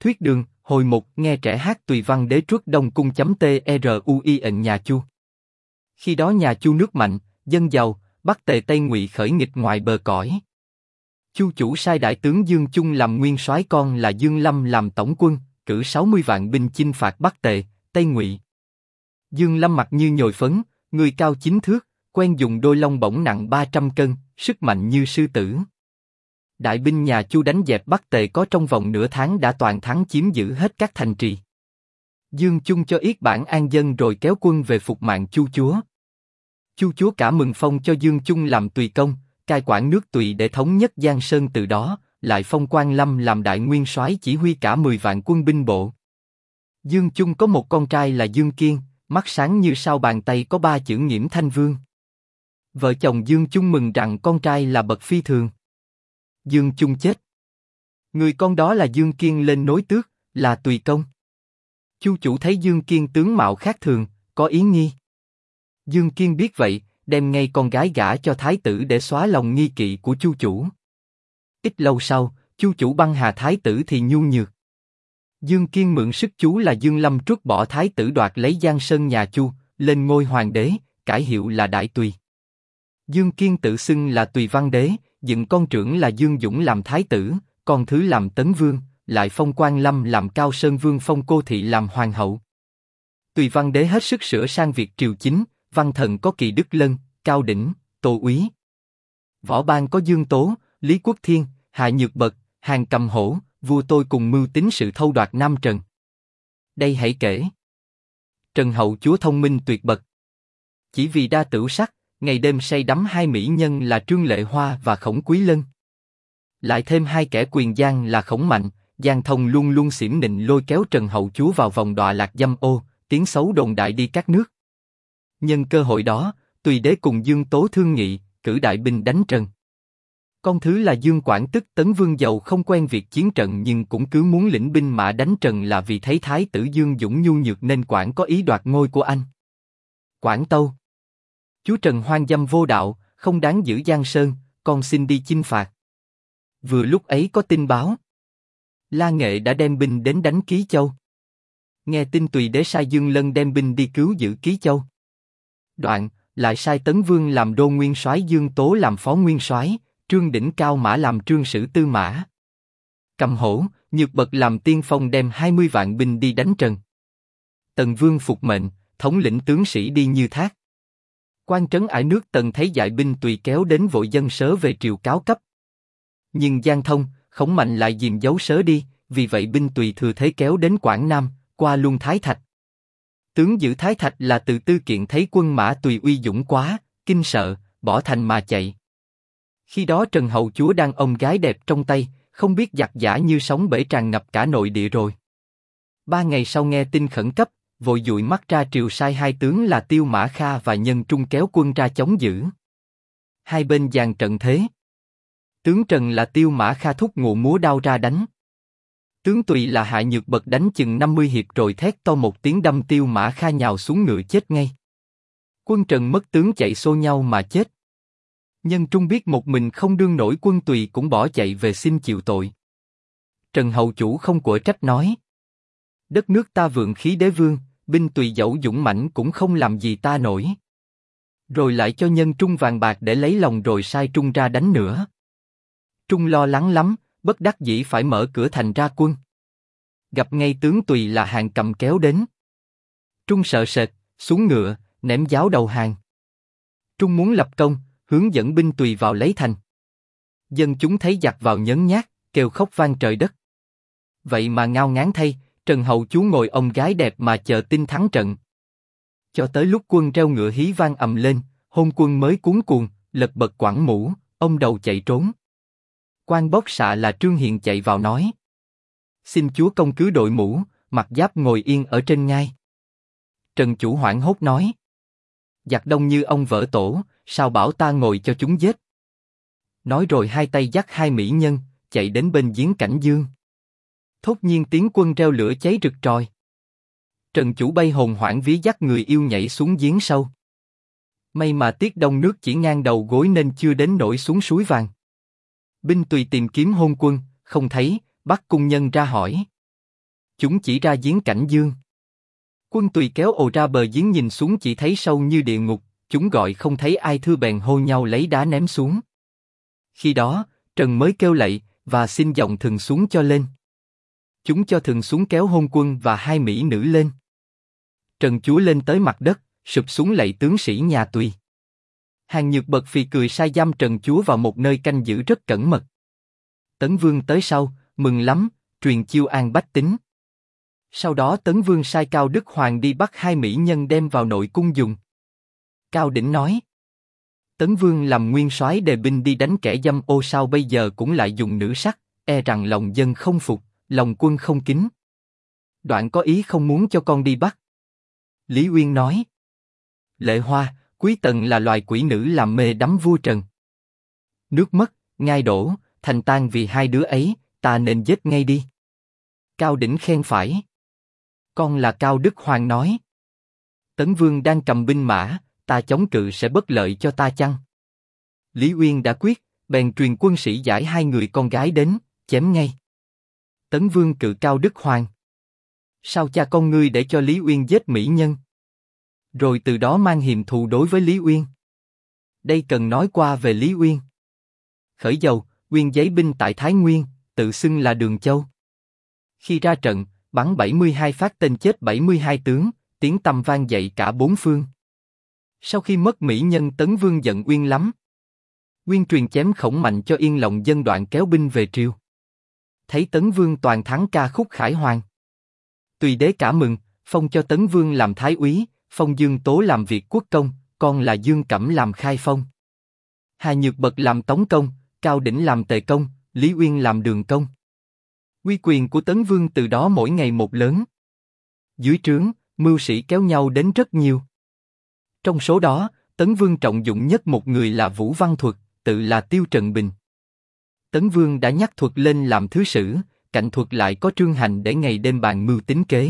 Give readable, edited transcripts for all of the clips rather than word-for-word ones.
Thuyết đường, hồi 1, nghe trẻ hát tùy văn đế truất đông cung.trui nhà Chu. Khi đó nhà Chu nước mạnh, dân giàu, Bắc Tề Tây Ngụy khởi nghịch ngoài bờ cõi. Chu chủ sai đại tướng Dương Chung làm nguyên soái, con là Dương Lâm làm tổng quân, cử 60 vạn binh chinh phạt Bắc Tề, Tây Ngụy. Dương Lâm mặt như nhồi phấn, người cao 9 thước, quen dùng đôi long bổng nặng 300 cân, sức mạnh như sư tử. Đại binh nhà Chu đánh dẹp Bắc Tề có trong vòng nửa tháng đã toàn thắng chiếm giữ hết các thành trì. Dương Chung cho yết bản an dân rồi kéo quân về phục mạng Chu chúa. Chu chúa cả mừng phong cho Dương Chung làm tùy công, cai quản nước Tùy để thống nhất Giang Sơn, từ đó lại phong Quan Lâm làm đại nguyên soái chỉ huy cả 10 vạn quân binh bộ. Dương Chung có một con trai là Dương Kiên, mắt sáng như sao bàn tay, có 3 chữ Nghiễm Thanh Vương. Vợ chồng Dương Chung mừng rằng con trai là bậc phi thường. Dương Chung chết, người con đó là Dương Kiên lên nối tước, là tùy công. Chu chủ thấy Dương Kiên tướng mạo khác thường, có ý nghi. Dương Kiên biết vậy, đem ngay con gái gả cho thái tử để xóa lòng nghi kỵ của Chu chủ. Ít lâu sau, Chu chủ băng hà thái tử thì nhu nhược. Dương Kiên mượn sức chú là Dương Lâm truất bỏ thái tử, đoạt lấy Giang Sơn nhà Chu, lên ngôi hoàng đế, cải hiệu là Đại Tùy. Dương Kiên tự xưng là Tùy Văn Đế, dựng con trưởng là Dương Dũng làm thái tử, con thứ làm Tấn Vương, lại phong Quan Lâm làm Cao Sơn Vương, phong Cô Thị làm hoàng hậu. Tùy Văn Đế hết sức sửa sang việc triều chính, văn thần có Kỳ Đức Lân, Cao Đỉnh, Tô Úy. Võ ban có Dương Tố, Lý Quốc Thiên, Hạ Nhược Bật, Hàn Cầm Hổ, vua tôi cùng mưu tính sự thâu đoạt Nam Trần. Đây hãy kể. Trần hậu chúa thông minh tuyệt bậc. Chỉ vì đa tửu sắc, ngày đêm say đắm 2 mỹ nhân là Trương Lệ Hoa và Khổng Quý Lân. Lại thêm 2 kẻ quyền gian là Khổng Mạnh, Giang Thông luôn luôn xỉm nịnh lôi kéo Trần hậu chúa vào vòng đọa lạc dâm ô, tiếng xấu đồn đại đi các nước. Nhân cơ hội đó, Tùy đế cùng Dương Tố thương nghị, cử đại binh đánh Trần. Con thứ là Dương Quảng tức Tấn Vương giàu không quen việc chiến trận nhưng cũng cứ muốn lĩnh binh mã đánh Trần, là vì thấy thái tử Dương Dũng nhu nhược nên Quảng có ý đoạt ngôi của anh. Quảng tâu: chúa Trần hoang dâm vô đạo, không đáng giữ Giang Sơn, con xin đi chinh phạt. Vừa lúc ấy có tin báo, La Nghệ đã đem binh đến đánh Ký Châu. Nghe tin Tùy đế sai Dương Lân đem binh đi cứu giữ Ký Châu. Đoạn lại sai Tấn Vương làm đô nguyên soái, Dương Tố làm phó nguyên soái, Trương Đỉnh Cao Mã làm trương sử tư mã. Cầm Hổ, Nhược Bật làm tiên phong đem 20 vạn binh đi đánh Trần. Tần Vương phục mệnh, thống lĩnh tướng sĩ đi như thác. Quan trấn ải nước Tần thấy dại binh Tùy kéo đến vội dâng sớ về triều cáo cấp. Nhưng Giang Thông, Khổng Mạnh lại giìm giấu sớ đi, vì vậy binh Tùy thừa thế kéo đến Quảng Nam, qua luôn Thái Thạch. Tướng giữ Thái Thạch là Từ Tư Kiện thấy quân mã Tùy uy dũng quá, kinh sợ, bỏ thành mà chạy. Khi đó Trần hậu chúa đang ôm gái đẹp trong tay, không biết giặc giả như sóng bể tràn ngập cả nội địa rồi. 3 ngày sau nghe tin khẩn cấp, vội dụi mắt ra triều sai 2 tướng là Tiêu Mã Kha và Nhân Trung kéo quân ra chống giữ. Hai bên dàn trận thế. Tướng Trần là Tiêu Mã Kha thúc ngụ múa đao ra đánh. Tướng Tùy là Hạ Nhược Bật đánh chừng 50 hiệp rồi thét to một tiếng đâm Tiêu Mã Kha nhào xuống ngựa chết ngay. Quân Trần mất tướng chạy xô nhau mà chết. Nhân Trung biết một mình không đương nổi quân Tùy cũng bỏ chạy về xin chịu tội. Trần hậu chủ không quở trách nói: đất nước ta vượng khí đế vương, binh Tùy dẫu dũng mãnh cũng không làm gì ta nổi. Rồi lại cho Nhân Trung vàng bạc để lấy lòng rồi sai Trung ra đánh nữa. Trung lo lắng lắm, bất đắc dĩ phải mở cửa thành ra quân. Gặp ngay tướng Tùy là Hàn Cầm kéo đến. Trung sợ sệt, xuống ngựa, ném giáo đầu hàng. Trung muốn lập công, hướng dẫn binh Tùy vào lấy thành. Dân chúng thấy giặc vào nhấn nhát, kêu khóc vang trời đất. Vậy mà ngao ngán thay, Trần hậu chúa ngồi ôm gái đẹp mà chờ tin thắng trận. Cho tới lúc quân reo ngựa hí vang ầm lên, hôn quân mới cuống cuồng, lật bật quẳng mũ, ông đầu chạy trốn. Quan bốc xạ là Trương Hiền chạy vào nói: xin chúa công cứ đội mũ, mặc giáp ngồi yên ở trên ngai. Trần chủ hoảng hốt nói: giặc đông như ông vỡ tổ, sao bảo ta ngồi cho chúng giết. Nói rồi hai tay dắt 2 mỹ nhân, chạy đến bên giếng Cảnh Dương. Thốt nhiên tiếng quân reo lửa cháy rực tròi. Trần chủ bay hồn hoảng ví dắt người yêu nhảy xuống giếng sâu. May mà tiết đông nước chỉ ngang đầu gối nên chưa đến nổi xuống suối vàng. Binh Tùy tìm kiếm hôn quân, không thấy, bắt cung nhân ra hỏi. Chúng chỉ ra giếng Cảnh Dương. Quân Tùy kéo ồ ra bờ giếng nhìn xuống chỉ thấy sâu như địa ngục, chúng gọi không thấy ai thưa bèn hô nhau lấy đá ném xuống. Khi đó, Trần mới kêu lạy, và xin giọng Thường xuống cho lên. Chúng cho Thường xuống kéo Hôn Quân và hai mỹ nữ lên. Trần chúa lên tới mặt đất, sụp xuống lạy tướng sĩ nhà Tùy. Hàng Nhược bật phì cười sai giam Trần chúa vào một nơi canh giữ rất cẩn mật. Tấn Vương tới sau, mừng lắm, truyền chiêu an bách tính. Sau đó Tấn Vương sai Cao Đức Hoàng đi bắt hai mỹ nhân đem vào nội cung dùng. Cao Đỉnh nói: Tấn Vương làm nguyên soái đề binh đi đánh kẻ dâm ô sao bây giờ cũng lại dùng nữ sắc, e rằng lòng dân không phục, lòng quân không kính. Đoạn có ý không muốn cho con đi bắt. Lý Uyên nói: Lệ Hoa, Quý Tần là loài quỷ nữ làm mê đắm vua Trần. Nước mất, ngai đổ, thành tan vì hai đứa ấy, ta nên giết ngay đi. Cao Đỉnh khen phải. Con là Cao Đức Hoàng nói: Tấn Vương đang cầm binh mã, ta chống cự sẽ bất lợi cho ta chăng? Lý Uyên đã quyết, bèn truyền quân sĩ giải hai người con gái đến, chém ngay. Tấn Vương cự Cao Đức Hoàng: Sao cha con ngươi để cho Lý Uyên giết mỹ nhân? Rồi từ đó mang hiềm thù đối với Lý Uyên. Đây cần nói qua về Lý Uyên. Khởi dầu, Uyên giấy binh tại Thái Nguyên, tự xưng là Đường Châu. Khi ra trận, bắn 72 phát tên chết 72 tướng, tiếng tăm vang dậy cả bốn phương. Sau khi mất mỹ nhân Tấn Vương giận Uyên lắm. Uyên truyền chém Khổng Mạnh cho yên lòng dân đoạn kéo binh về triều. Thấy Tấn Vương toàn thắng ca khúc khải hoàn. Tùy đế cả mừng, phong cho Tấn Vương làm thái úy, phong Dương Tố làm Việt quốc công, con là Dương Cẩm làm khai phong. Hà Nhược Bật làm tống công, Cao Đỉnh làm tề công, Lý Uyên làm đường công. Uy quyền của Tấn Vương từ đó mỗi ngày một lớn. Dưới trướng, mưu sĩ kéo nhau đến rất nhiều. Trong số đó, Tấn Vương trọng dụng nhất một người là Vũ Văn Thuật, tự là Tiêu Trần Bình. Tấn Vương đã nhắc Thuật lên làm thứ sử, cạnh Thuật lại có Trương Hành để ngày đêm bàn mưu tính kế.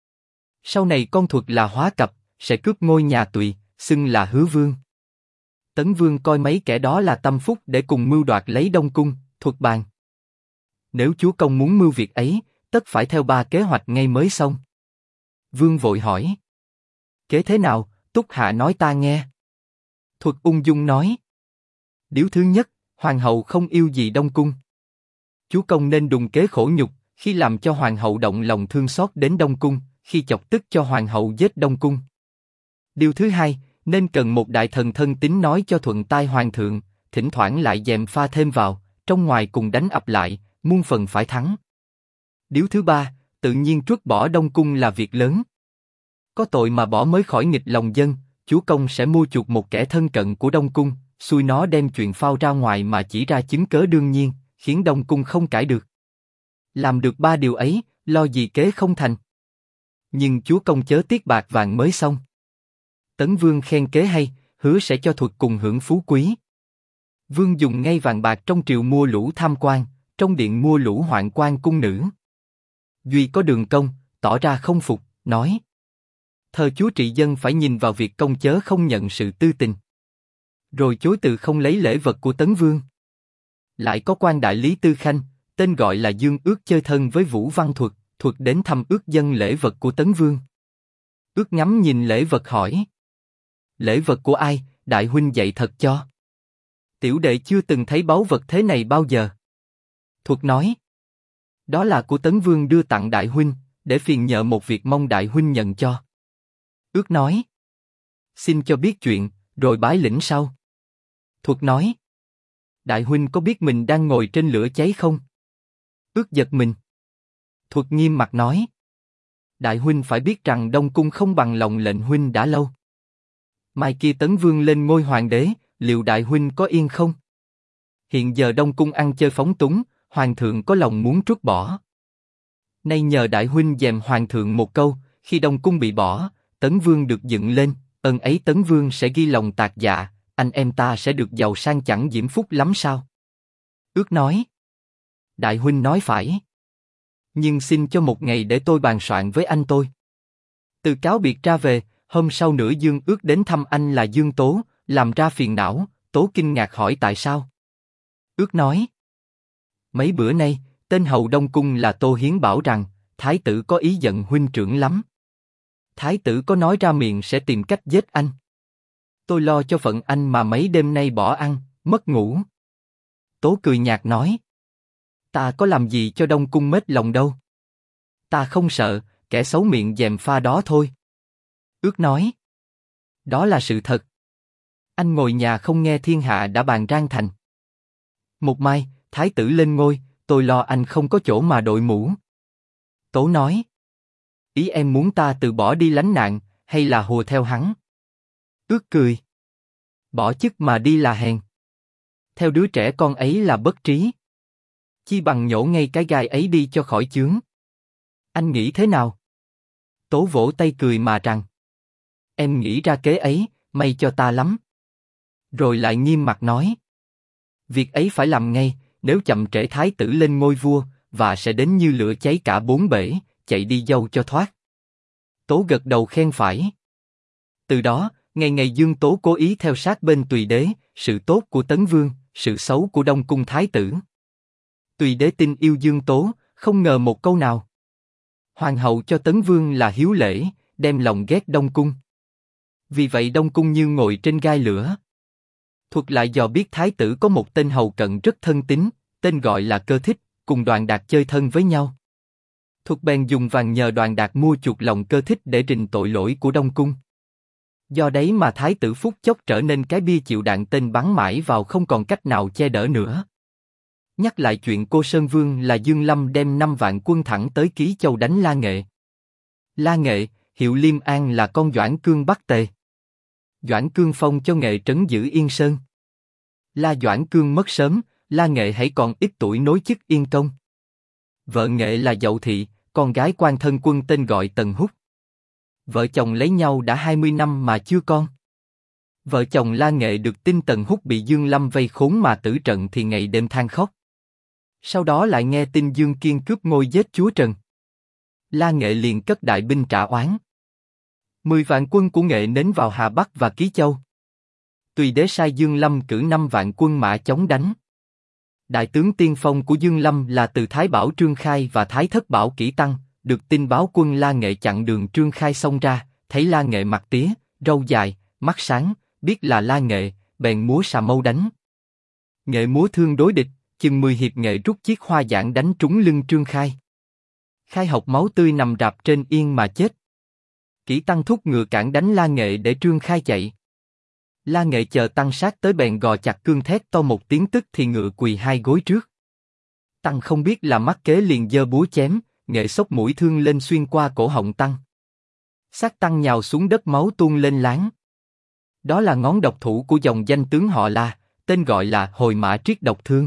Sau này con Thuật là Hóa Cập, sẽ cướp ngôi nhà Tùy, xưng là Hứa Vương. Tấn Vương coi mấy kẻ đó là tâm phúc để cùng mưu đoạt lấy Đông Cung. Thuật bàn: Nếu chúa công muốn mưu việc ấy, tất phải theo ba kế hoạch ngay mới xong. Vương vội hỏi: Kế thế nào, Túc Hạ nói ta nghe. Thuật ung dung nói: Điếu thứ nhất, hoàng hậu không yêu gì Đông Cung. Chúa công nên đùng kế khổ nhục, khi làm cho hoàng hậu động lòng thương xót đến Đông Cung, khi chọc tức cho hoàng hậu giết Đông Cung. Điều thứ hai, nên cần một đại thần thân tín nói cho thuận tai hoàng thượng, thỉnh thoảng lại dèm pha thêm vào, trong ngoài cùng đánh ập lại, muôn phần phải thắng. Điếu thứ ba, tự nhiên truất bỏ Đông Cung là việc lớn. Có tội mà bỏ mới khỏi nghịch lòng dân, chúa công sẽ mua chuộc một kẻ thân cận của Đông Cung, xui nó đem chuyện phao ra ngoài mà chỉ ra chứng cớ đương nhiên, khiến Đông Cung không cãi được. Làm được ba điều ấy, lo gì kế không thành. Nhưng chúa công chớ tiếc bạc vàng mới xong. Tấn Vương khen kế hay, hứa sẽ cho Thuật cùng hưởng phú quý. Vương dùng ngay vàng bạc trong triều mua lũ tham quan, trong điện mua lũ hoạn quan cung nữ. Duy có Đường Công, tỏ ra không phục, nói: Thờ chúa trị dân phải nhìn vào việc công chớ không nhận sự tư tình. Rồi chối từ không lấy lễ vật của Tấn Vương. Lại có quan đại lý Tư Khanh, tên gọi là Dương Ước chơi thân với Vũ Văn Thuật, Thuật đến thăm Ước dâng lễ vật của Tấn Vương. Ước ngắm nhìn lễ vật hỏi: Lễ vật của ai, đại huynh dạy thật cho. Tiểu đệ chưa từng thấy báu vật thế này bao giờ. Thuật nói: Đó là của Tấn Vương đưa tặng đại huynh, để phiền nhờ một việc mong đại huynh nhận cho. Ước nói: Xin cho biết chuyện, rồi bái lĩnh sau. Thuật nói: Đại huynh có biết mình đang ngồi trên lửa cháy không? Ước giật mình. Thuật nghiêm mặt nói: Đại huynh phải biết rằng Đông Cung không bằng lòng lệnh huynh đã lâu. Mai kia Tấn Vương lên ngôi hoàng đế, liệu đại huynh có yên không? Hiện giờ Đông Cung ăn chơi phóng túng, hoàng thượng có lòng muốn trút bỏ. Nay nhờ đại huynh dèm hoàng thượng một câu, khi Đông Cung bị bỏ, Tấn Vương được dựng lên, ơn ấy Tấn Vương sẽ ghi lòng tạc dạ, anh em ta sẽ được giàu sang chẳng diễm phúc lắm sao? Ước nói: Đại huynh nói phải. Nhưng xin cho một ngày để tôi bàn soạn với anh tôi. Từ cáo biệt ra về, hôm sau nữa Dương Ước đến thăm anh là Dương Tố, làm ra phiền não. Tố kinh ngạc hỏi tại sao. Ước nói: Mấy bữa nay, tên hầu Đông Cung là Tô Hiến bảo rằng, thái tử có ý giận huynh trưởng lắm. Thái tử có nói ra miệng sẽ tìm cách giết anh. Tôi lo cho phận anh mà mấy đêm nay bỏ ăn, mất ngủ. Tố cười nhạt nói. Ta có làm gì cho Đông Cung mết lòng đâu. Ta không sợ, kẻ xấu miệng gièm pha đó thôi. Ước nói. Đó là sự thật. Anh ngồi nhà không nghe thiên hạ đã bàn rang thành. Một mai, thái tử lên ngôi, tôi lo anh không có chỗ mà đội mũ. Tố nói. Ý em muốn ta từ bỏ đi lánh nạn, hay là hùa theo hắn? Ước cười. Bỏ chức mà đi là hèn. Theo đứa trẻ con ấy là bất trí. Chi bằng nhổ ngay cái gai ấy đi cho khỏi chướng. Anh nghĩ thế nào? Tố vỗ tay cười mà rằng. Em nghĩ ra kế ấy, may cho ta lắm. Rồi lại nghiêm mặt nói. Việc ấy phải làm ngay, nếu chậm trễ thái tử lên ngôi vua, và sẽ đến như lửa cháy cả bốn bể, chạy đi dâu cho thoát. Tố gật đầu khen phải. Từ đó, ngày ngày Dương Tố cố ý theo sát bên Tùy Đế, sự tốt của Tấn Vương, sự xấu của Đông Cung thái tử. Tùy Đế tin yêu Dương Tố, không ngờ một câu nào. Hoàng hậu cho Tấn Vương là hiếu lễ, đem lòng ghét Đông Cung. Vì vậy Đông Cung như ngồi trên gai lửa. Thuật lại dò biết thái tử có một tên hầu cận rất thân tín, tên gọi là Cơ Thích, cùng Đoàn Đạt chơi thân với nhau. Thuật bèn dùng vàng nhờ Đoàn Đạt mua chuộc lòng Cơ Thích để rình tội lỗi của Đông Cung. Do đấy mà thái tử phút chốc trở nên cái bia chịu đạn tên bắn mãi vào không còn cách nào che đỡ nữa. Nhắc lại chuyện Cô Sơn Vương là Dương Lâm đem 5 vạn quân thẳng tới Ký Châu đánh La Nghệ. La Nghệ, hiệu Liêm An là con Doãn Cương Bắc Tề. Doãn Cương phong cho Nghệ trấn giữ Yên Sơn. La Doãn Cương mất sớm, La Nghệ hãy còn ít tuổi nối chức Yên Công. Vợ Nghệ là Dậu Thị, con gái quan thân quân tên gọi Tần Húc. Vợ chồng lấy nhau đã 20 năm mà chưa con. Vợ chồng La Nghệ được tin Tần Húc bị Dương Lâm vây khốn mà tử trận thì ngày đêm than khóc. Sau đó lại nghe tin Dương Kiên cướp ngôi giết chúa Trần. La Nghệ liền cất đại binh trả oán. 10 vạn quân của Nghệ nến vào Hà Bắc và Ký Châu. Tùy Đế sai Dương Lâm cử 5 vạn quân mã chống đánh. Đại tướng tiên phong của Dương Lâm là từ Thái Bảo Trương Khai và Thái Thất Bảo Kỷ Tăng, được tin báo quân La Nghệ chặn đường Trương Khai xông ra, thấy La Nghệ mặt tía, râu dài, mắt sáng, biết là La Nghệ, bèn múa xà mâu đánh. Nghệ múa thương đối địch, chừng 10 hiệp Nghệ rút chiếc hoa giảng đánh trúng lưng Trương Khai. Khai học máu tươi nằm rạp trên yên mà chết. Kỷ Tăng thúc ngựa cản đánh La Nghệ để Trương Khai chạy. La Nghệ chờ Tăng sát tới bèn gò chặt cương thét to một tiếng tức thì ngựa quỳ 2 gối trước. Tăng không biết là mắc kế liền giơ búa chém, Nghệ xốc mũi thương lên xuyên qua cổ họng Tăng. Xác Tăng nhào xuống đất máu tuôn lên láng. Đó là ngón độc thủ của dòng danh tướng họ La, tên gọi là Hồi Mã Triết Độc Thương.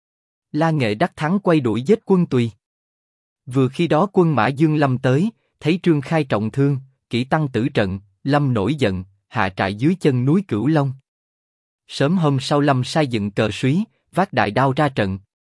La Nghệ đắc thắng quay đuổi giết quân Tùy. Vừa khi đó quân mã Dương Lâm tới, thấy Trương Khai trọng thương, Kỷ Tăng tử trận, Lâm nổi giận, hạ trại dưới chân núi Cửu Long. Sớm hôm sau Lâm sai dựng cờ súy, vác đại đao ra trận.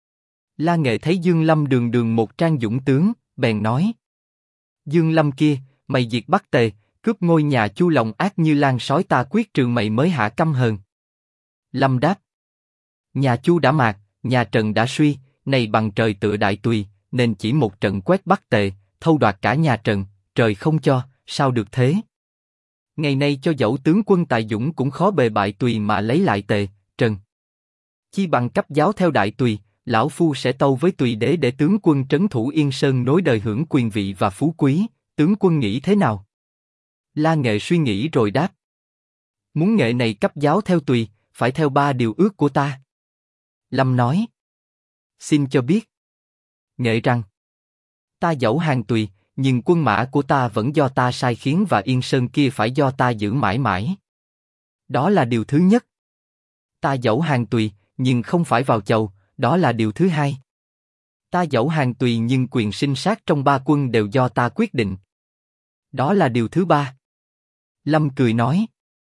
La Nghệ thấy Dương Lâm đường đường một trang dũng tướng, bèn nói: Dương Lâm kia, mày diệt Bắc Tề, cướp ngôi nhà Chu lòng ác như lan sói, ta quyết trừ mày mới hạ căm hờn. Lâm đáp: Nhà Chu đã mạt, nhà Trần đã suy, này bằng trời tựa Đại Tùy, nên chỉ một trận quét Bắc Tề, thâu đoạt cả nhà Trần, trời không cho, sao được thế? Ngày nay cho dẫu tướng quân tài dũng cũng khó bề bại Tùy mà lấy lại Tề, Trần. Chi bằng cấp giáo theo Đại Tùy, lão phu sẽ tâu với Tùy Đế để tướng quân trấn thủ Yên Sơn nối đời hưởng quyền vị và phú quý, tướng quân nghĩ thế nào? La Nghệ suy nghĩ rồi đáp: Muốn Nghệ này cấp giáo theo Tùy, phải theo 3 điều ước của ta. Lâm nói: Xin cho biết. Nghệ rằng: Ta dẫu hàng Tùy, nhưng quân mã của ta vẫn do ta sai khiến và Yên Sơn kia phải do ta giữ mãi mãi. Đó là điều thứ nhất. Ta dẫu hàng Tùy, nhưng không phải vào chầu, đó là điều thứ hai. Ta dẫu hàng Tùy nhưng quyền sinh sát trong 3 quân đều do ta quyết định. Đó là điều thứ ba. Lâm cười nói: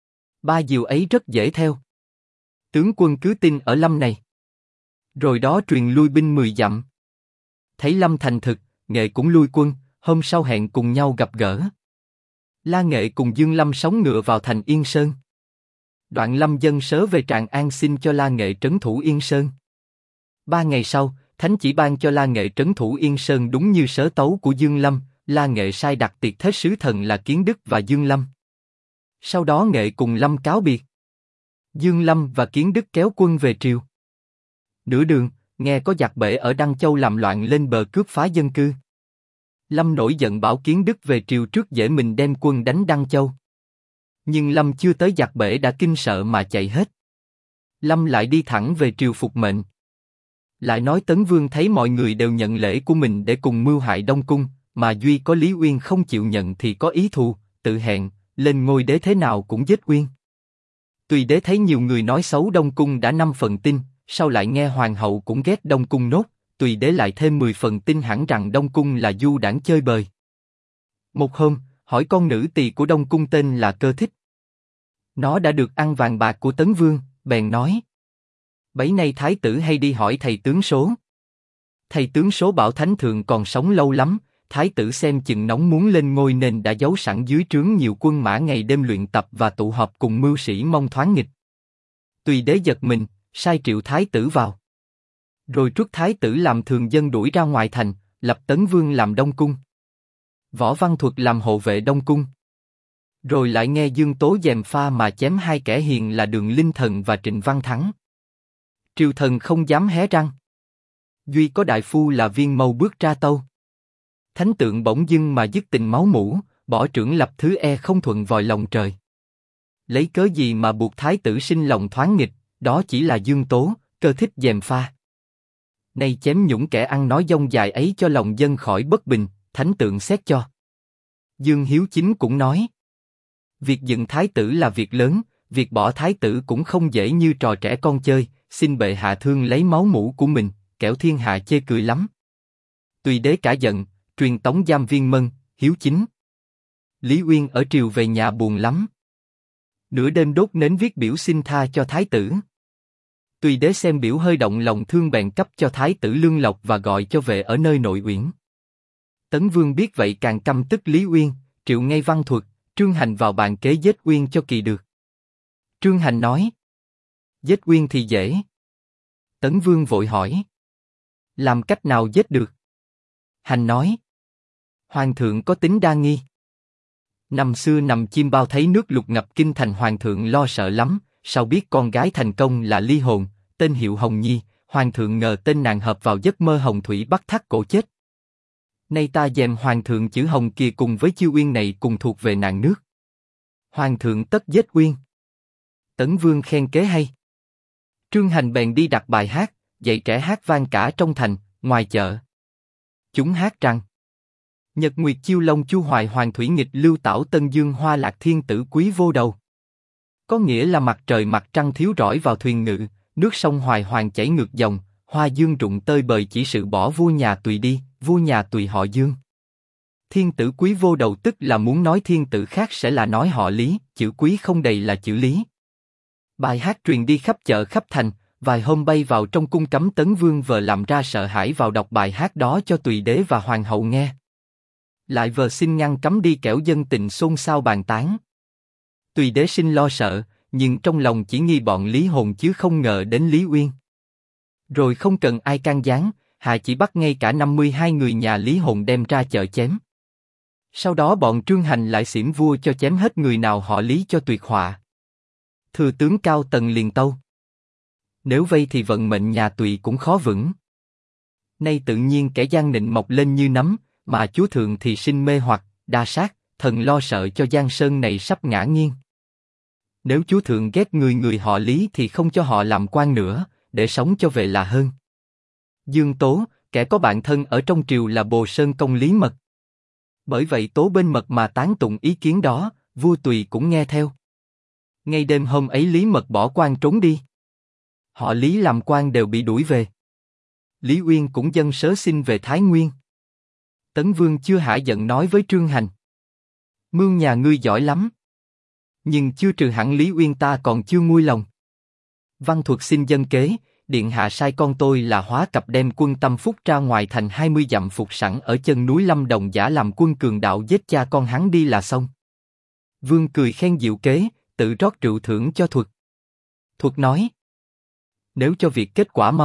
3 điều ấy rất dễ theo. Tướng quân cứ tin ở Lâm này. Rồi đó truyền lui binh 10 dặm. Thấy Lâm thành thực, Nghệ cũng lui quân, hôm sau hẹn cùng nhau gặp gỡ. La Nghệ cùng Dương Lâm sóng ngựa vào thành Yên Sơn. Đoạn Lâm dâng sớ về Tràng An xin cho La Nghệ trấn thủ Yên Sơn. 3 ngày sau, thánh chỉ ban cho La Nghệ trấn thủ Yên Sơn đúng như sớ tấu của Dương Lâm. La Nghệ sai đặt tiệc thế sứ thần là Kiến Đức và Dương Lâm. Sau đó Nghệ cùng Lâm cáo biệt. Dương Lâm và Kiến Đức kéo quân về triều. Nửa đường, nghe có giặc bể ở Đăng Châu làm loạn lên bờ cướp phá dân cư. Lâm nổi giận bảo Kiến Đức về triều trước dễ mình đem quân đánh Đăng Châu. Nhưng Lâm chưa tới giặc bể đã kinh sợ mà chạy hết. Lâm lại đi thẳng về triều phục mệnh. Lại nói Tấn Vương thấy mọi người đều nhận lễ của mình để cùng mưu hại Đông Cung, mà duy có Lý Uyên không chịu nhận thì có ý thù, tự hẹn, lên ngôi đế thế nào cũng giết Uyên. Tùy đế thấy nhiều người nói xấu Đông Cung đã 5 phần tin, sau lại nghe hoàng hậu cũng ghét Đông Cung nốt, Tùy đế lại thêm 10 phần tin hẳn rằng Đông Cung là du đảng chơi bời. Một hôm, hỏi con nữ tỳ của Đông Cung tên là Cơ Thích. Nó đã được ăn vàng bạc của Tấn Vương, bèn nói: bấy nay thái tử hay đi hỏi thầy tướng số. Thầy tướng số bảo thánh thượng còn sống lâu lắm, thái tử xem chừng nóng muốn lên ngôi nên đã giấu sẵn dưới trướng nhiều quân mã ngày đêm luyện tập và tụ họp cùng mưu sĩ mong thoáng nghịch. Tùy đế giật mình, sai triệu thái tử vào. Rồi truất thái tử làm thường dân đuổi ra ngoài thành, lập Tấn Vương làm Đông Cung. Võ Văn Thuật làm hộ vệ Đông Cung. Rồi lại nghe Dương Tố gièm pha mà chém hai kẻ hiền là Đường Linh Thần và Trịnh Văn Thắng. Triều thần không dám hé răng. Duy có đại phu là Viên Mâu bước ra tâu. Thánh tượng bỗng dưng mà dứt tình máu mủ, bỏ trưởng lập thứ không thuận vòi lòng trời. Lấy cớ gì mà buộc thái tử sinh lòng thoáng nghịch, đó chỉ là Dương Tố, Cơ Thích gièm pha. Nay chém nhũng kẻ ăn nói dông dài ấy cho lòng dân khỏi bất bình, thánh tượng xét cho. Dương Hiếu Chính cũng nói: việc dựng thái tử là việc lớn, việc bỏ thái tử cũng không dễ như trò trẻ con chơi, xin bệ hạ thương lấy máu mủ của mình, kẻo thiên hạ chê cười lắm. Tùy đế cả giận, truyền tống giam Viên Mân, Hiếu Chính. Lý Uyên ở triều về nhà buồn lắm. Nửa đêm đốt nến viết biểu xin tha cho thái tử. Tùy đế xem biểu hơi động lòng thương bèn cấp cho thái tử lương lộc và gọi cho về ở nơi nội uyển. Tấn Vương biết vậy càng căm tức Lý Uyên, triệu ngay Văn Thuật, Trương Hành vào bàn kế giết Uyên cho kỳ được. Trương Hành nói: giết Uyên thì dễ. Tấn Vương vội hỏi: làm cách nào giết được? Hành nói: hoàng thượng có tính đa nghi. Năm xưa nằm chim bao thấy nước lụt ngập kinh thành, hoàng thượng lo sợ lắm, sau biết con gái thành công là ly hồn, tên hiệu Hồng Nhi, hoàng thượng ngờ tên nàng hợp vào giấc mơ hồng thủy bắt thắt cổ chết. Nay ta dèm hoàng thượng chữ Hồng kia cùng với chiêu Uyên này cùng thuộc về nàng nước. Hoàng thượng tất giết Uyên. Tấn Vương khen kế hay. Trương Hành bèn đi đặt bài hát, dạy trẻ hát vang cả trong thành, ngoài chợ. Chúng hát rằng: Nhật Nguyệt chiêu long chu hoài, hoàng thủy nghịch lưu tảo, Tân Dương hoa lạc, thiên tử quý vô đầu. Có nghĩa là mặt trời mặt trăng thiếu rõi vào thuyền ngự, nước sông hoài hoàng chảy ngược dòng, hoa dương rụng tơi bời, chỉ sự bỏ vua nhà Tùy đi, vua nhà Tùy họ Dương. Thiên tử quý vô đầu tức là muốn nói thiên tử khác sẽ là nói họ Lý, chữ quý không đầy là chữ Lý. Bài hát truyền đi khắp chợ khắp thành, vài hôm bay vào trong cung cấm. Tấn Vương vờ làm ra sợ hãi vào đọc bài hát đó cho Tùy đế và hoàng hậu nghe. Lại vờ xin ngăn cấm đi kẻo dân tình xôn xao bàn tán. Tùy đế sinh lo sợ, nhưng trong lòng chỉ nghi bọn Lý Hồn chứ không ngờ đến Lý Uyên. Rồi không cần ai can gián, hạ chỉ bắt ngay cả 52 người nhà Lý Hồn đem ra chợ chém. Sau đó bọn Trương Hành lại xỉm vua cho chém hết người nào họ Lý cho tuyệt họa. Thừa tướng Cao Tần liền tâu: nếu vây thì vận mệnh nhà Tùy cũng khó vững. Nay tự nhiên kẻ gian nịnh mọc lên như nấm, mà chúa thượng thì sinh mê hoặc, đa sát, thần lo sợ cho Giang Sơn này sắp ngã nghiêng. Nếu chúa thượng ghét người họ Lý thì không cho họ làm quan nữa, để sống cho về là hơn. Dương Tố, kẻ có bạn thân ở trong triều là Bồ Sơn Công Lý Mật. Bởi vậy Tố bên Mật mà tán tụng ý kiến đó, vua Tùy cũng nghe theo. Ngay đêm hôm ấy Lý Mật bỏ quan trốn đi. Họ Lý làm quan đều bị đuổi về. Lý Uyên cũng dâng sớ xin về Thái Nguyên. Tấn Vương chưa hả giận nói với Trương Hành: mưu nhà ngươi giỏi lắm, nhưng chưa trừ hẳn Lý Uyên ta còn chưa nguôi lòng. Văn Thuật xin dân kế, điện hạ sai con tôi là Hóa Cập đem quân Tâm Phúc ra ngoài thành 20 dặm phục sẵn ở chân núi Lâm Đồng, giả làm quân cường đạo giết cha con hắn đi là xong. Vương cười khen diệu kế, tự rót rượu thưởng cho Thuật. Thuật nói: nếu cho việc kết quả mau,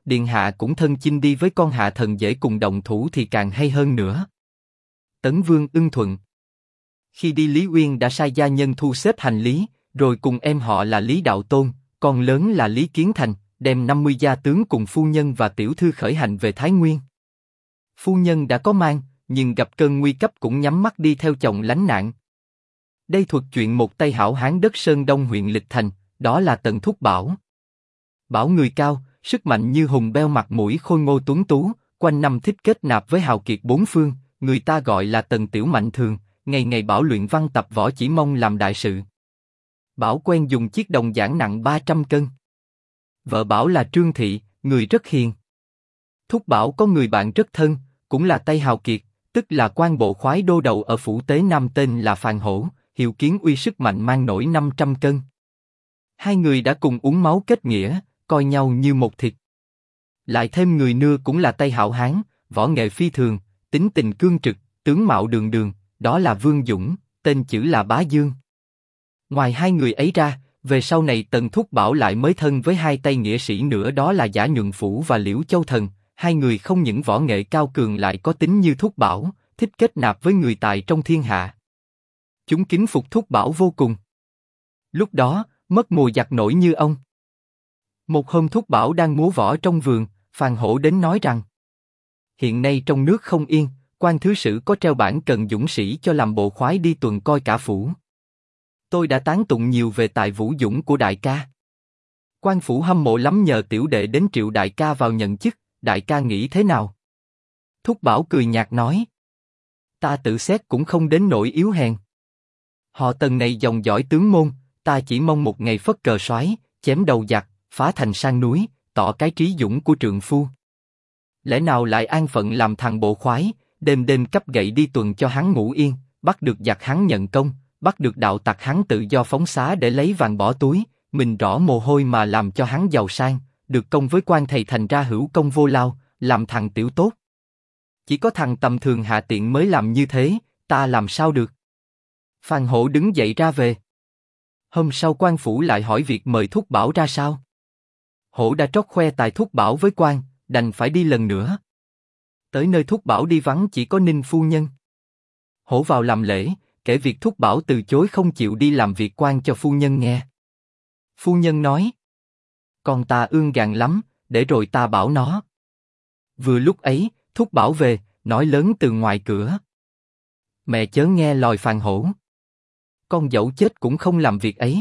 điện hạ cũng thân chinh đi với con hạ thần dễ cùng động thủ thì càng hay hơn nữa. Tấn Vương ưng thuận. Khi đi Lý Uyên đã sai gia nhân thu xếp hành lý, rồi cùng em họ là Lý Đạo Tôn, con lớn là Lý Kiến Thành, đem 50 gia tướng cùng phu nhân và tiểu thư khởi hành về Thái Nguyên. Phu nhân đã có mang, nhưng gặp cơn nguy cấp cũng nhắm mắt đi theo chồng lánh nạn. Đây thuật chuyện một tay hảo hán đất Sơn Đông huyện Lịch Thành, đó là Tần Thúc Bảo. Bảo người cao, sức mạnh như hùng beo, mặt mũi khôi ngô tuấn tú, quanh năm thích kết nạp với hào kiệt bốn phương, người ta gọi là Tần Tiểu Mạnh Thường, ngày ngày Bảo luyện văn tập võ chỉ mong làm đại sự. Bảo quen dùng chiếc đồng giản nặng 300 cân. Vợ Bảo là Trương Thị, người rất hiền. Thúc Bảo có người bạn rất thân, cũng là tay hào kiệt, tức là quan bộ khoái đô đầu ở phủ Tế Nam tên là Phàn Hổ, hiệu kiến uy sức mạnh mang nổi 500 cân. Hai người đã cùng uống máu kết nghĩa, coi nhau như một thịt. Lại thêm người nưa cũng là tay hảo hán, võ nghệ phi thường, tính tình cương trực, tướng mạo đường đường, đó là Vương Dũng, tên chữ là Bá Dương. Ngoài hai người ấy ra, về sau này Tần Thúc Bảo lại mới thân với hai tay nghĩa sĩ nữa, đó là Giả Nhuận Phủ và Liễu Châu Thần. Hai người không những võ nghệ cao cường lại có tính như Thúc Bảo, thích kết nạp với người tài trong thiên hạ. Chúng kính phục Thúc Bảo vô cùng. Lúc đó, mất mùa giặc nổi như ông. Một hôm Thúc Bảo đang múa võ trong vườn, Phàn Hổ đến nói rằng: hiện nay trong nước không yên, quan thứ sử có treo bảng cần dũng sĩ cho làm bộ khoái đi tuần coi cả phủ. Tôi đã tán tụng nhiều về tài vũ dũng của đại ca. Quan phủ hâm mộ lắm, nhờ tiểu đệ đến triệu đại ca vào nhận chức, đại ca nghĩ thế nào? Thúc Bảo cười nhạt nói: ta tự xét cũng không đến nỗi yếu hèn. Họ Tần này dòng dõi tướng môn, ta chỉ mong một ngày phất cờ soái, chém đầu giặc, phá thành sang núi, tỏ cái trí dũng của trượng phu. Lẽ nào lại an phận làm thằng bộ khoái, đêm đêm cấp gậy đi tuần cho hắn ngủ yên, bắt được giặc hắn nhận công, bắt được đạo tặc hắn tự do phóng xá để lấy vàng bỏ túi, mình rõ mồ hôi mà làm cho hắn giàu sang, được công với quan thầy thành ra hữu công vô lao, làm thằng tiểu tốt. Chỉ có thằng tầm thường hạ tiện mới làm như thế, ta làm sao được? Phàn Hổ đứng dậy ra về. Hôm sau quan phủ lại hỏi việc mời Thúc Bảo ra sao. Hổ đã trót khoe tài Thúc Bảo với quan, đành phải đi lần nữa. Tới nơi Thúc Bảo đi vắng chỉ có Ninh phu nhân. Hổ vào làm lễ, kể việc Thúc Bảo từ chối không chịu đi làm việc quan cho phu nhân nghe. Phu nhân nói: con ta ương gàn lắm, để rồi ta bảo nó. Vừa lúc ấy, Thúc Bảo về, nói lớn từ ngoài cửa: mẹ chớ nghe lòi Phàn Hổ. Con dẫu chết cũng không làm việc ấy.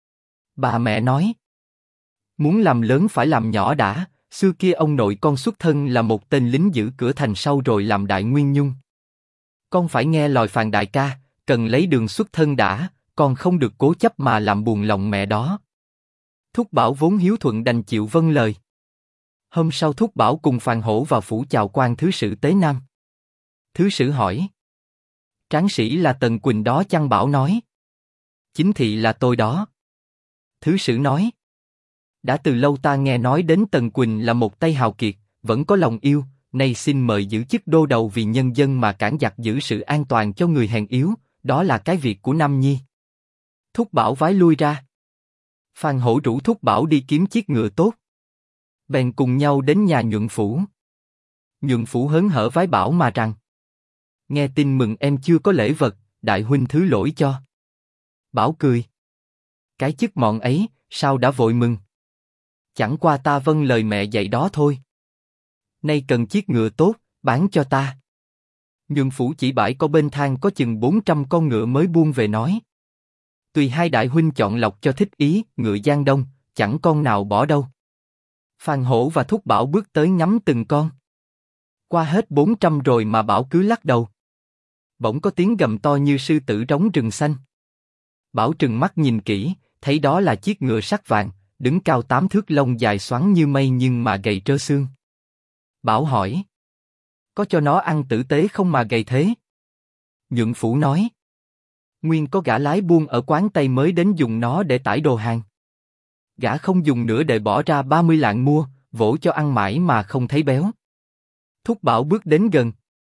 Bà mẹ nói: muốn làm lớn phải làm nhỏ đã. Xưa kia ông nội con xuất thân là một tên lính giữ cửa thành sau rồi làm đại nguyên nhung. Con phải nghe lời Phàn đại ca, cần lấy đường xuất thân đã, con không được cố chấp mà làm buồn lòng mẹ đó. Thúc Bảo vốn hiếu thuận đành chịu vâng lời. Hôm sau Thúc Bảo cùng Phàn Hổ vào phủ chào quan thứ sử Tế Nam. Thứ sử hỏi: tráng sĩ là Tần Quỳnh đó chăng? Bảo nói: chính thị là tôi đó. Thứ sử nói: đã từ lâu ta nghe nói đến Tần Quỳnh là một tay hào kiệt, vẫn có lòng yêu, nay xin mời giữ chức đô đầu vì nhân dân mà cản giặc, giữ sự an toàn cho người hèn yếu, đó là cái việc của Nam Nhi. Thúc Bảo vái lui ra. Phàn Hổ rủ Thúc Bảo đi kiếm chiếc ngựa tốt. Bèn cùng nhau đến nhà Nhuận Phủ. Nhuận Phủ hớn hở vái Bảo mà rằng: nghe tin mừng em chưa có lễ vật, đại huynh thứ lỗi cho. Bảo cười: cái chức mọn ấy, sao đã vội mừng? Chẳng qua ta vâng lời mẹ dạy đó thôi. Nay cần chiếc ngựa tốt, bán cho ta. Nhuận Phủ chỉ bãi có bên thang có chừng 400 con ngựa mới buông về nói: tùy hai đại huynh chọn lọc cho thích ý, ngựa Giang Đông, chẳng con nào bỏ đâu. Phàn Hổ và Thúc Bảo bước tới ngắm từng con. Qua hết 400 rồi mà Bảo cứ lắc đầu. Bỗng có tiếng gầm to như sư tử rống rừng xanh. Bảo trừng mắt nhìn kỹ, thấy đó là chiếc ngựa sắt vàng, đứng cao 8 thước, lông dài xoắn như mây nhưng mà gầy trơ xương. Bảo hỏi: có cho nó ăn tử tế không mà gầy thế? Nhuận Phủ nói: nguyên có gã lái buôn ở quán Tây mới đến dùng nó để tải đồ hàng. Gã không dùng nữa để bỏ ra 30 lạng mua, vỗ cho ăn mãi mà không thấy béo. Thúc Bảo bước đến gần.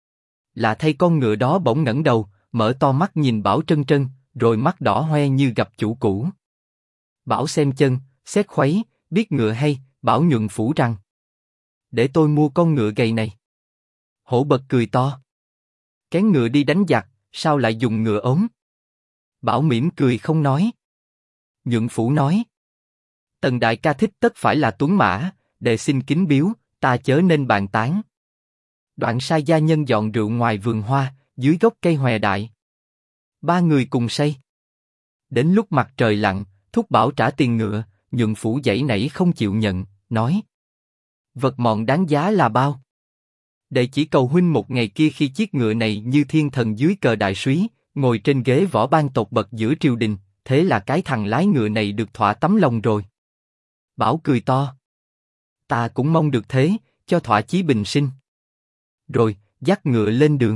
Lạ thay con ngựa đó bỗng ngẩng đầu, mở to mắt nhìn Bảo trân trân, rồi mắt đỏ hoe như gặp chủ cũ. Bảo xem chân, xét khuấy, biết ngựa hay, bảo Nhuận Phủ rằng: để tôi mua con ngựa gầy này. Hổ bật cười to. Kén ngựa đi đánh giặc, sao lại dùng ngựa ốm? Bảo mỉm cười không nói. Nhượng Phủ nói. Tần đại ca thích tất phải là tuấn mã, đệ xin kính biếu, ta chớ nên bàn tán. Đoạn sai gia nhân dọn rượu ngoài vườn hoa, dưới gốc cây hòe đại. Ba người cùng say. Đến lúc mặt trời lặn, Thúc Bảo trả tiền ngựa, Nhượng Phủ giãy nảy không chịu nhận, nói. Vật mọn đáng giá là bao? Đệ chỉ cầu huynh một ngày kia khi chiếc ngựa này như thiên thần dưới cờ đại súy, ngồi trên ghế võ ban tột bậc giữa triều đình, thế là cái thằng lái ngựa này được thỏa tấm lòng rồi. Bảo cười to. Ta cũng mong được thế, cho thỏa chí bình sinh. Rồi, dắt ngựa lên đường.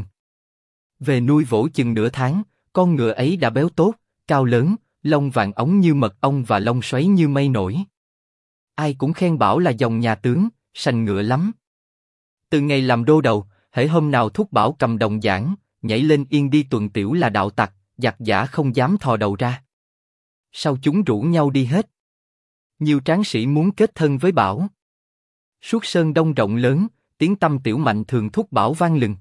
Về nuôi vỗ chừng nửa tháng, con ngựa ấy đã béo tốt, cao lớn, lông vàng óng như mật ong và lông xoáy như mây nổi. Ai cũng khen Bảo là dòng nhà tướng, sành ngựa lắm. Từ ngày làm đô đầu, hễ hôm nào Thúc Bảo cầm đồng giảng, nhảy lên yên đi tuần tiểu là đạo tặc, giặc giả không dám thò đầu ra. Sau chúng rủ nhau đi hết. Nhiều tráng sĩ muốn kết thân với Bảo. Suốt sơn đông rộng lớn, tiếng tăm tiểu mạnh thường Thúc Bảo vang lừng.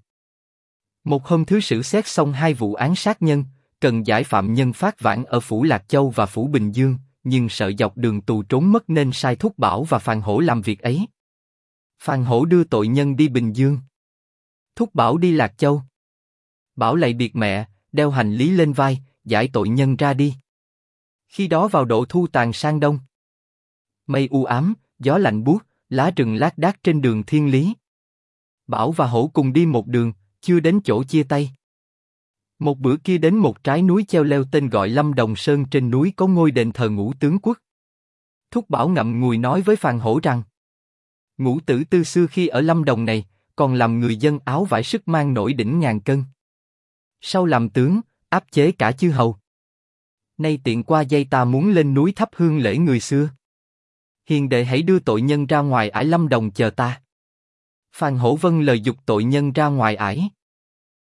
Một hôm thứ sử xét xong hai vụ án sát nhân, cần giải phạm nhân phát vãn ở phủ Lạc Châu và phủ Bình Dương, nhưng sợ dọc đường tù trốn mất nên sai Thúc Bảo và Phan Hổ làm việc ấy. Phan Hổ đưa tội nhân đi Bình Dương. Thúc Bảo đi Lạc Châu. Bảo lạy biệt mẹ, đeo hành lý lên vai, giải tội nhân ra đi. Khi đó vào độ thu tàn sang đông. Mây u ám, gió lạnh buốt, lá rừng lác đác trên đường thiên lý. Bảo và Hổ cùng đi một đường, chưa đến chỗ chia tay. Một bữa kia đến một trái núi treo leo tên gọi Lâm Đồng Sơn, trên núi có ngôi đền thờ Ngũ Tướng Quốc. Thúc Bảo ngậm ngùi nói với Phan Hổ rằng: Ngũ tử tư xưa khi ở Lâm Đồng này, còn làm người dân áo vải sức mang nổi đỉnh ngàn cân. Sau làm tướng, áp chế cả chư hầu. Nay tiện qua dây ta muốn lên núi thắp hương lễ người xưa. Hiền đệ hãy đưa tội nhân ra ngoài ải Lâm Đồng chờ ta. Phan Hổ vâng lời dục tội nhân ra ngoài ải.